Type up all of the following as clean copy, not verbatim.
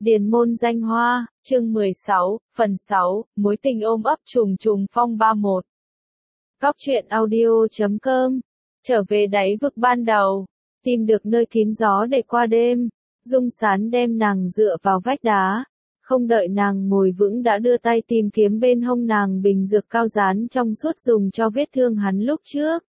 Điền môn danh hoa, chương 16, phần 6, mối tình ôm ấp trùng trùng phong 31. Góc truyện audio.com. Trở về đáy vực ban đầu, tìm được nơi kín gió để qua đêm, Dung Sán đem nàng dựa vào vách đá, không đợi nàng ngồi vững đã đưa tay tìm kiếm bên hông nàng bình dược cao dán trong suốt dùng cho vết thương hắn lúc trước.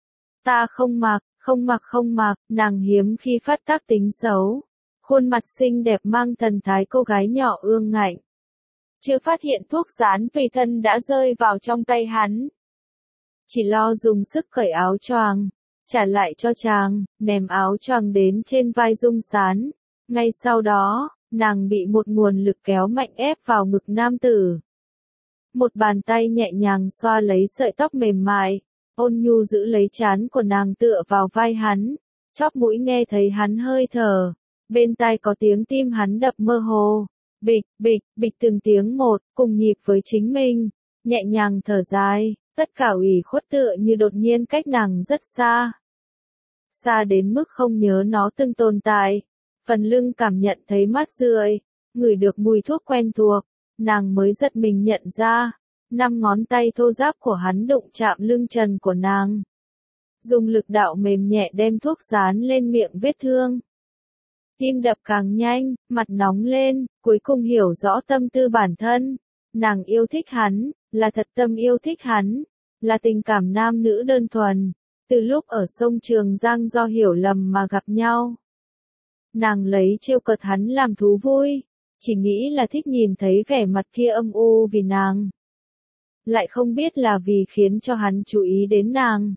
Ta không mặc, nàng hiếm khi phát tác tính xấu. Khuôn mặt xinh đẹp mang thần thái cô gái nhỏ ương ngạnh. Chưa phát hiện thuốc dán tùy thân đã rơi vào trong tay hắn. Chỉ lo dùng sức cởi áo choàng, trả lại cho chàng, ném áo choàng đến trên vai Dung Sán. Ngay sau đó, nàng bị một nguồn lực kéo mạnh ép vào ngực nam tử. Một bàn tay nhẹ nhàng xoa lấy sợi tóc mềm mại, ôn nhu giữ lấy trán của nàng tựa vào vai hắn, chóp mũi nghe thấy hắn hơi thở. Bên tai có tiếng tim hắn đập mơ hồ, bịch, bịch, bịch từng tiếng một, cùng nhịp với chính mình, nhẹ nhàng thở dài, tất cả ủy khuất tựa như đột nhiên cách nàng rất xa. Xa đến mức không nhớ nó từng tồn tại, phần lưng cảm nhận thấy mát rượi, ngửi được mùi thuốc quen thuộc, nàng mới giật mình nhận ra, 5 ngón tay thô ráp của hắn đụng chạm lưng trần của nàng. Dùng lực đạo mềm nhẹ đem thuốc dán lên miệng vết thương. Tim đập càng nhanh, mặt nóng lên, cuối cùng hiểu rõ tâm tư bản thân. Nàng yêu thích hắn, là thật tâm yêu thích hắn, là tình cảm nam nữ đơn thuần, từ lúc ở sông Trường Giang do hiểu lầm mà gặp nhau. Nàng lấy trêu cợt hắn làm thú vui, chỉ nghĩ là thích nhìn thấy vẻ mặt kia âm u vì nàng. Lại không biết là vì khiến cho hắn chú ý đến nàng.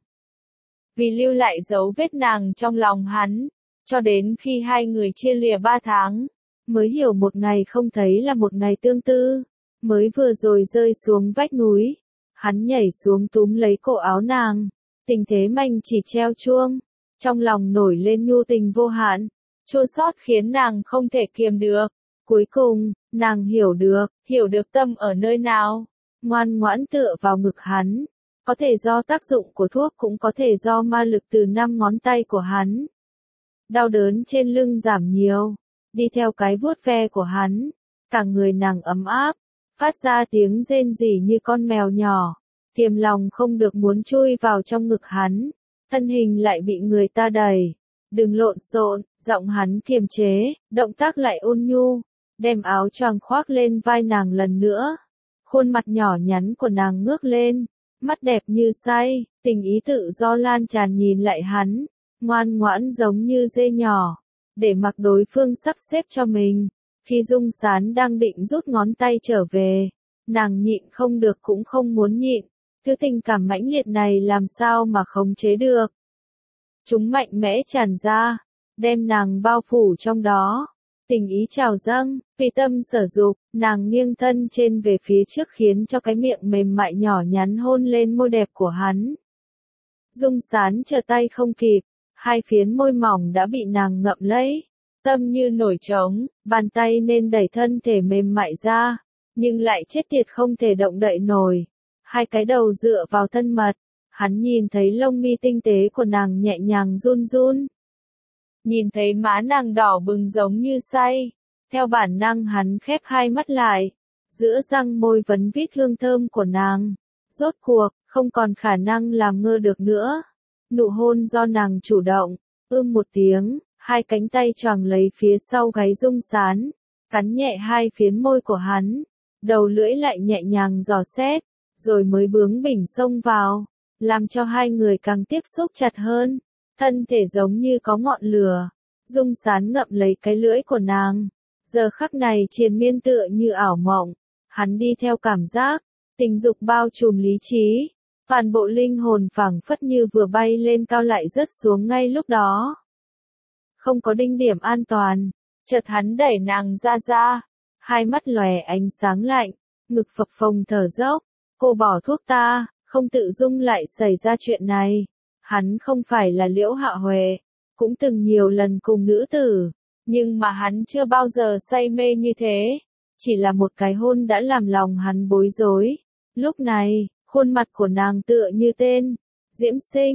Vì lưu lại dấu vết nàng trong lòng hắn. Cho đến khi hai người chia lìa 3 tháng, mới hiểu một ngày không thấy là một ngày tương tư, mới vừa rồi rơi xuống vách núi, hắn nhảy xuống túm lấy cổ áo nàng, tình thế manh chỉ treo chuông, trong lòng nổi lên nhu tình vô hạn, chua xót khiến nàng không thể kiềm được, cuối cùng, nàng hiểu được tâm ở nơi nào, ngoan ngoãn tựa vào ngực hắn, có thể do tác dụng của thuốc cũng có thể do ma lực từ 5 ngón tay của hắn. Đau đớn trên lưng giảm nhiều, đi theo cái vuốt ve của hắn, cả người nàng ấm áp, phát ra tiếng rên rỉ như con mèo nhỏ, kiềm lòng không được muốn chui vào trong ngực hắn, thân hình lại bị người ta đẩy, đừng lộn xộn, giọng hắn kiềm chế, động tác lại ôn nhu, đem áo choàng khoác lên vai nàng lần nữa, khuôn mặt nhỏ nhắn của nàng ngước lên, mắt đẹp như say, tình ý tự do lan tràn nhìn lại hắn. Ngoan ngoãn giống như dê nhỏ, để mặc đối phương sắp xếp cho mình. Khi Dung Sán đang định rút ngón tay trở về, nàng nhịn không được cũng không muốn nhịn, thứ tình cảm mãnh liệt này làm sao mà khống chế được. Chúng mạnh mẽ tràn ra, đem nàng bao phủ trong đó, tình ý trào dâng, tùy tâm sở dục, nàng nghiêng thân trên về phía trước khiến cho cái miệng mềm mại nhỏ nhắn hôn lên môi đẹp của hắn. Dung Sán trở tay không kịp. Hai phiến môi mỏng đã bị nàng ngậm lấy, tâm như nổi trống, bàn tay nên đẩy thân thể mềm mại ra, nhưng lại chết tiệt không thể động đậy nổi. Hai cái đầu dựa vào thân mật, hắn nhìn thấy lông mi tinh tế của nàng nhẹ nhàng run run. Nhìn thấy má nàng đỏ bừng giống như say, theo bản năng hắn khép hai mắt lại, giữa răng môi vấn vít hương thơm của nàng. Rốt cuộc, không còn khả năng làm ngơ được nữa. Nụ hôn do nàng chủ động, một tiếng, hai cánh tay choàng lấy phía sau gáy Dung Sán, cắn nhẹ hai phiến môi của hắn, đầu lưỡi lại nhẹ nhàng dò xét, rồi mới bướng bỉnh xông vào, làm cho hai người càng tiếp xúc chặt hơn, thân thể giống như có ngọn lửa. Dung Sán ngậm lấy cái lưỡi của nàng, giờ khắc này triền miên tựa như ảo mộng, hắn đi theo cảm giác, tình dục bao trùm lý trí. Toàn bộ linh hồn phảng phất như vừa bay lên cao lại rớt xuống ngay lúc đó. Không có đinh điểm an toàn, chợt hắn đẩy nàng ra, hai mắt lòe ánh sáng lạnh, ngực phập phồng thở dốc, cô bỏ thuốc ta, không tự dung lại xảy ra chuyện này. Hắn không phải là Liễu Hạ Huệ, cũng từng nhiều lần cùng nữ tử, nhưng mà hắn chưa bao giờ say mê như thế, chỉ là một cái hôn đã làm lòng hắn bối rối. Lúc này, khuôn mặt của nàng tựa như tên, diễm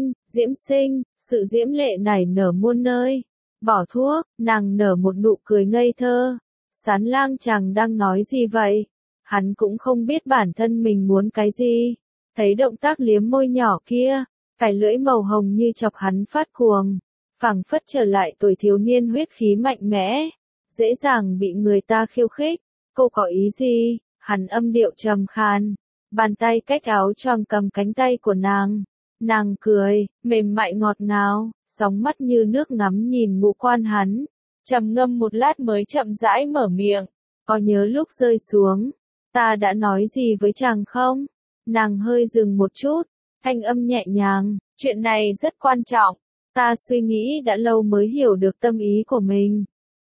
sinh, sự diễm lệ nảy nở muôn nơi. Bỏ thuốc, nàng nở một nụ cười ngây thơ, Sán lang chàng đang nói gì vậy? Hắn cũng không biết bản thân mình muốn cái gì. Thấy động tác liếm môi nhỏ kia, cái lưỡi màu hồng như chọc hắn phát cuồng, phảng phất trở lại tuổi thiếu niên huyết khí mạnh mẽ, dễ dàng bị người ta khiêu khích. Cô có ý gì? Hắn âm điệu trầm khan, bàn tay cách áo choàng cầm cánh tay của nàng. Nàng cười, mềm mại ngọt ngào, sóng mắt như nước ngắm nhìn ngũ quan hắn. Trầm ngâm một lát mới chậm rãi mở miệng, có nhớ lúc rơi xuống, ta đã nói gì với chàng không? Nàng hơi dừng một chút, thanh âm nhẹ nhàng, chuyện này rất quan trọng, ta suy nghĩ đã lâu mới hiểu được tâm ý của mình.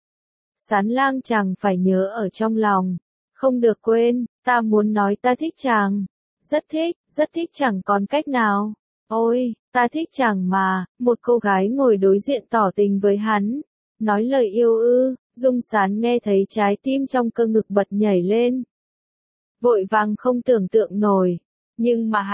Sán lang chàng phải nhớ ở trong lòng, không được quên, ta muốn nói ta thích chàng, rất thích chẳng còn cách nào. Ôi, ta thích chàng mà, một cô gái ngồi đối diện tỏ tình với hắn, nói lời yêu ư. Dung Sán nghe thấy trái tim trong cơ ngực bật nhảy lên. Vội vàng không tưởng tượng nổi, nhưng mà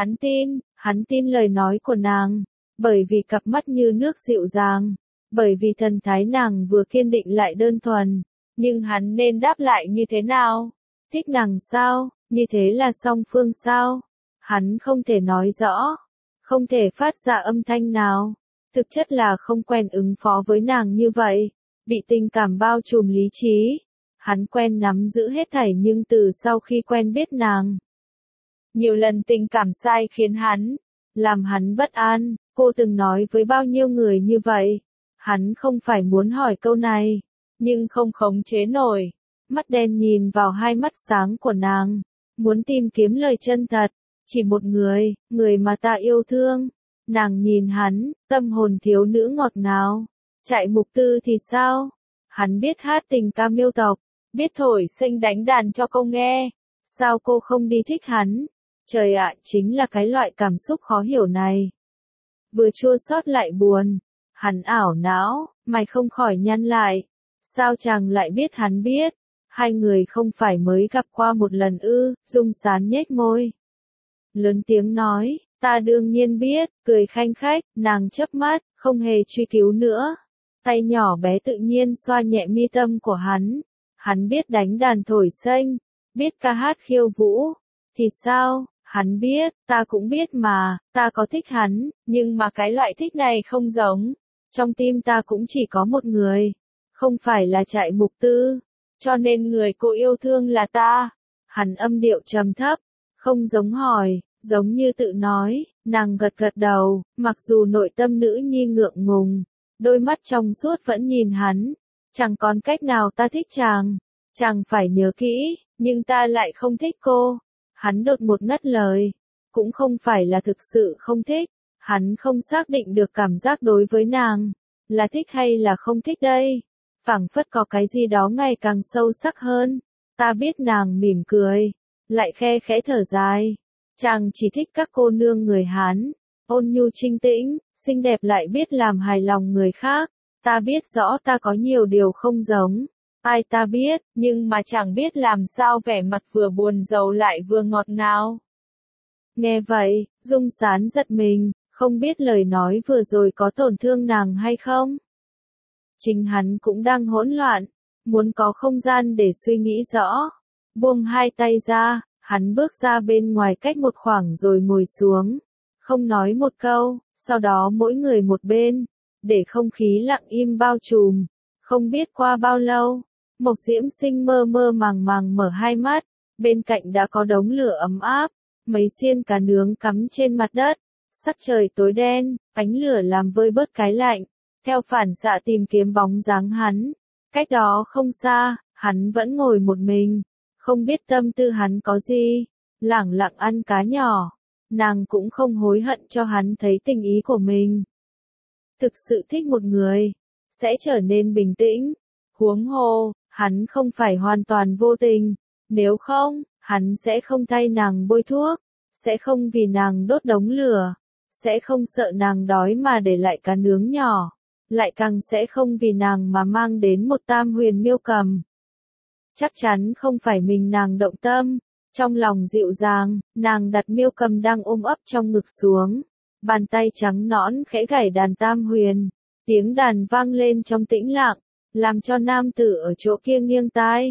hắn tin lời nói của nàng, bởi vì cặp mắt như nước dịu dàng, bởi vì thần thái nàng vừa kiên định lại đơn thuần, nhưng hắn nên đáp lại như thế nào? Thích nàng sao? Như thế là song phương sao? Hắn không thể nói rõ, không thể phát ra âm thanh nào, thực chất là không quen ứng phó với nàng như vậy, bị tình cảm bao trùm lý trí. Hắn quen nắm giữ hết thảy nhưng từ sau khi quen biết nàng, nhiều lần tình cảm sai khiến hắn, làm hắn bất an. Cô từng nói với bao nhiêu người như vậy. Hắn không phải muốn hỏi câu này, nhưng không khống chế nổi. Mắt đen nhìn vào hai mắt sáng của nàng, muốn tìm kiếm lời chân thật. Chỉ một người, người mà ta yêu thương. Nàng nhìn hắn, tâm hồn thiếu nữ ngọt ngào. Trại Mục Tư thì sao? Hắn biết hát tình ca miêu tộc, biết thổi sênh đánh đàn cho cô nghe. Sao cô không đi thích hắn? Trời ạ, chính là cái loại cảm xúc khó hiểu này. Vừa chua xót lại buồn. Hắn ảo não, mày không khỏi nhăn lại. Sao chàng lại biết hắn biết? Hai người không phải mới gặp qua một lần ư? Dung Sán nhếch môi, lớn tiếng nói, ta đương nhiên biết. Cười khanh khách, nàng chớp mắt, không hề truy cứu nữa. Tay nhỏ bé tự nhiên xoa nhẹ mi tâm của hắn. Hắn biết đánh đàn thổi sênh, biết ca hát khiêu vũ. Thì sao? Hắn biết, ta cũng biết mà, ta có thích hắn, nhưng mà cái loại thích này không giống. Trong tim ta cũng chỉ có một người, không phải là Trại Mục Tư, cho nên người cô yêu thương là ta. Hắn âm điệu trầm thấp, không giống hỏi, giống như tự nói. Nàng gật gật đầu, mặc dù nội tâm nữ nhi ngượng ngùng, đôi mắt trong suốt vẫn nhìn hắn. Chẳng còn cách nào, ta thích chàng, chàng phải nhớ kỹ, nhưng ta lại không thích cô. Hắn đột một ngắt lời, cũng không phải là thực sự không thích, hắn không xác định được cảm giác đối với nàng, là thích hay là không thích đây. Phảng phất có cái gì đó ngày càng sâu sắc hơn. Ta biết. Nàng mỉm cười, lại khe khẽ thở dài. Chàng chỉ thích các cô nương người Hán, ôn nhu trinh tĩnh, xinh đẹp lại biết làm hài lòng người khác. Ta biết rõ ta có nhiều điều không giống ai, ta biết, nhưng mà chẳng biết làm sao vẻ mặt vừa buồn rầu lại vừa ngọt ngào. Nghe vậy, Dung Sán giật mình, không biết lời nói vừa rồi có tổn thương nàng hay không. Chính hắn cũng đang hỗn loạn, muốn có không gian để suy nghĩ rõ. Buông hai tay ra, hắn bước ra bên ngoài cách một khoảng rồi ngồi xuống, không nói một câu, sau đó mỗi người một bên, để không khí lặng im bao trùm. Không biết qua bao lâu, Mộc Diễm Sinh mơ mơ màng màng mở hai mắt, bên cạnh đã có đống lửa ấm áp, mấy xiên cá nướng cắm trên mặt đất. Sắc trời tối đen, ánh lửa làm vơi bớt cái lạnh, theo phản xạ tìm kiếm bóng dáng hắn. Cách đó không xa, hắn vẫn ngồi một mình, không biết tâm tư hắn có gì, lẳng lặng ăn cá nhỏ. Nàng cũng không hối hận cho hắn thấy tình ý của mình. Thực sự thích một người, sẽ trở nên bình tĩnh. Huống hồ, hắn không phải hoàn toàn vô tình. Nếu không, hắn sẽ không thay nàng bôi thuốc, sẽ không vì nàng đốt đống lửa, sẽ không sợ nàng đói mà để lại cá nướng nhỏ, lại càng sẽ không vì nàng mà mang đến một tam huyền miêu cầm. Chắc chắn không phải mình nàng động tâm. Trong lòng dịu dàng, nàng đặt miêu cầm đang ôm ấp trong ngực xuống. Bàn tay trắng nõn khẽ gảy đàn tam huyền. Tiếng đàn vang lên trong tĩnh lặng, làm cho nam tử ở chỗ kia nghiêng tai.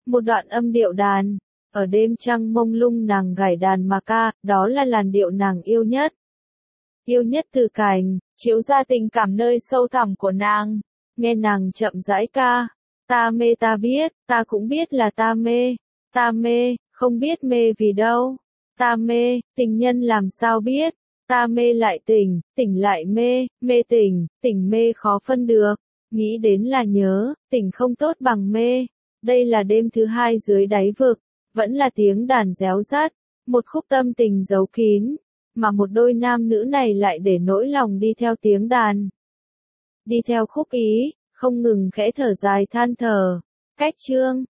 một đoạn âm điệu đàn. Ở đêm trăng mông lung nàng gảy đàn mà ca, đó là làn điệu nàng yêu nhất. Yêu nhất từ cành, chiếu ra tình cảm nơi sâu thẳm của nàng. Nghe nàng chậm rãi ca, ta mê ta biết, ta cũng biết là ta mê, không biết mê vì đâu. Ta mê, tình nhân làm sao biết, ta mê lại tỉnh, tỉnh lại mê, mê tỉnh, tỉnh mê khó phân được. Nghĩ đến là nhớ, tỉnh không tốt bằng mê. Đây là đêm thứ hai dưới đáy vực, vẫn là tiếng đàn réo rắt, một khúc tâm tình giấu kín, mà một đôi nam nữ này lại để nỗi lòng đi theo tiếng đàn. Đi theo khúc ý, không ngừng khẽ thở dài than thở. Cách chương